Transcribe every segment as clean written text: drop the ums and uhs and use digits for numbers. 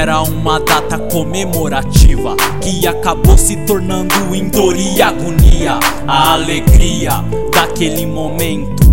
Era uma data comemorativa que acabou se tornando em dor e agonia. A alegria daquele momento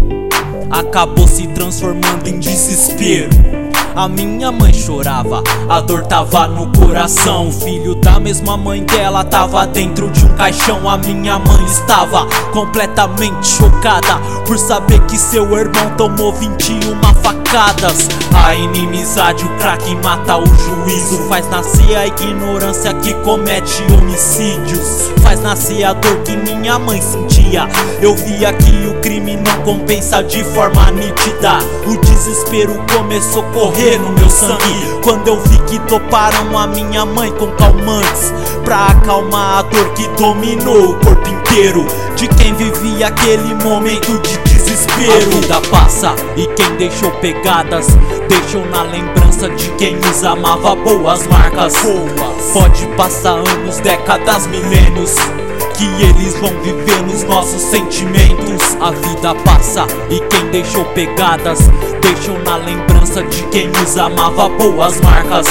acabou se transformando em desespero. A minha mãe chorava, a dor tava no coração. O filho da mesma mãe dela tava dentro de um caixão. A minha mãe estava completamente chocada por saber que seu irmão tomou 21 facadas. A inimizade, o crack mata o juízo. Faz nascer a ignorância que comete homicídios. Faz nascer a dor que minha mãe sentia. Eu via que o crime não compensa de forma nítida. O desespero começou a correr no meu sangue quando eu vi que doparam a minha mãe com calmantes pra acalmar a dor que dominou o corpo inteiro de quem vivia aquele momento de desespero. A vida passa e quem deixou pegadas deixou na lembrança de quem os amava boas marcas. Pode passar anos, décadas, milênios, que eles vão viver nos nossos sentimentos. A vida passa e quem deixou pegadas deixou na lembrança de quem os amava boas marcas.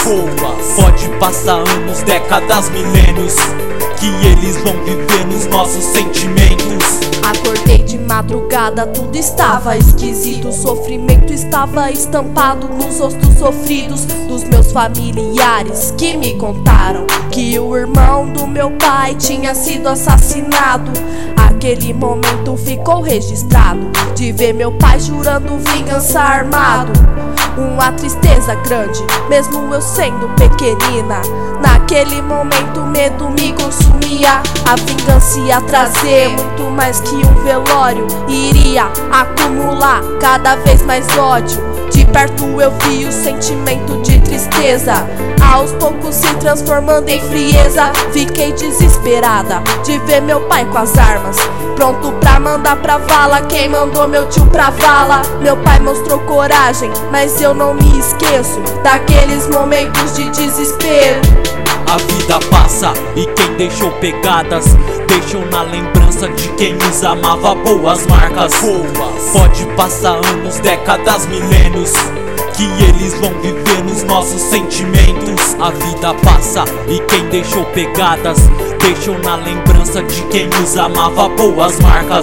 Pode passar anos, décadas, milênios, que eles vão viver nos nossos sentimentos. Acordei de madrugada, tudo estava esquisito. O sofrimento estava estampado nos rostos sofridos dos meus familiares, que me contaram que o irmão do meu pai tinha sido assassinado. Aquele momento ficou registrado de ver meu pai jurando vingança armado. Uma tristeza grande, mesmo eu sendo pequenina. Naquele momento o medo me consumia. A vingança ia trazer muito mais que um velório. Iria acumular cada vez mais ódio. De perto eu vi o sentimento de tristeza aos poucos se transformando em frieza. Fiquei desesperada de ver meu pai com as armas, pronto pra mandar pra vala quem mandou meu tio pra vala. Meu pai mostrou coragem, mas eu não me esqueço daqueles momentos de desespero. A vida passa e quem deixou pegadas deixou na lembrança de quem os amava boas marcas. Pode passar anos, décadas, milênios, que eles vão viver nos nossos sentimentos. A vida passa e quem deixou pegadas deixou na lembrança de quem os amava boas marcas.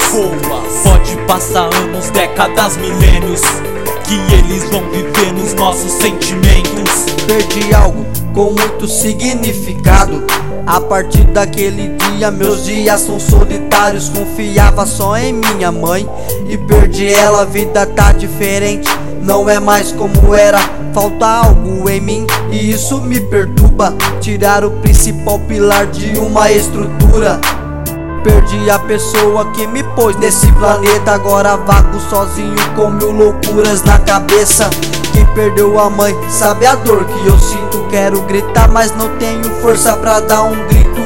Pode passar anos, décadas, milênios, que eles vão viver nos nossos sentimentos. Perdi algo com muito significado. A partir daquele dia meus dias são solitários. Confiava só em minha mãe e perdi ela. A vida tá diferente, não é mais como era. Falta algo em mim e isso me perturba. Tirar o principal pilar de uma estrutura. Perdi a pessoa que me pôs nesse planeta. Agora vago sozinho com mil loucuras na cabeça. Quem perdeu a mãe sabe a dor que eu sinto. Quero gritar mas não tenho força pra dar um grito.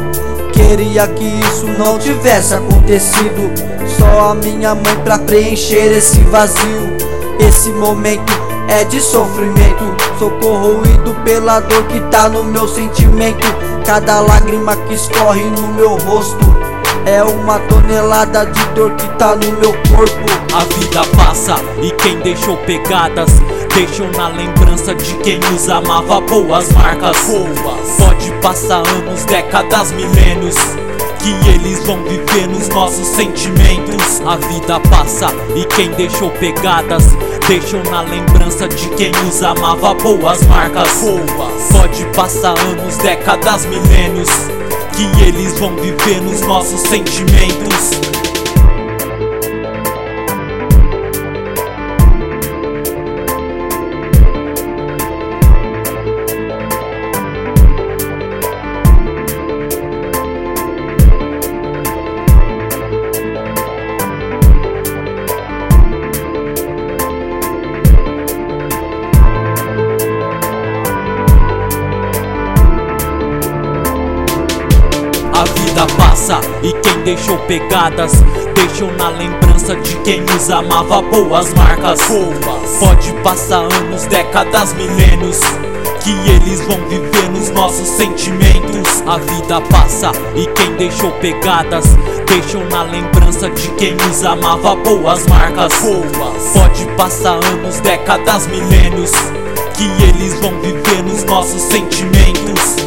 Queria que isso não tivesse acontecido. Só a minha mãe pra preencher esse vazio. Esse momento é de sofrimento. Sou corroído pela dor que tá no meu sentimento. Cada lágrima que escorre no meu rosto é uma tonelada de dor que tá no meu corpo. A vida passa e quem deixou pegadas deixou na lembrança de quem os amava boas marcas. Pode passar anos, décadas, milênios, que eles vão viver nos nossos sentimentos. A vida passa e quem deixou pegadas deixou na lembrança de quem os amava boas marcas. Pode passar anos, décadas, milênios, que eles vão viver nos nossos sentimentos. A vida passa e quem deixou pegadas deixou na lembrança de quem os amava boas marcas. Pode passar anos, décadas, milênios, que eles vão viver nos nossos sentimentos. A vida passa e quem deixou pegadas deixou na lembrança de quem os amava boas marcas. Pode passar anos, décadas, milênios, que eles vão viver nos nossos sentimentos.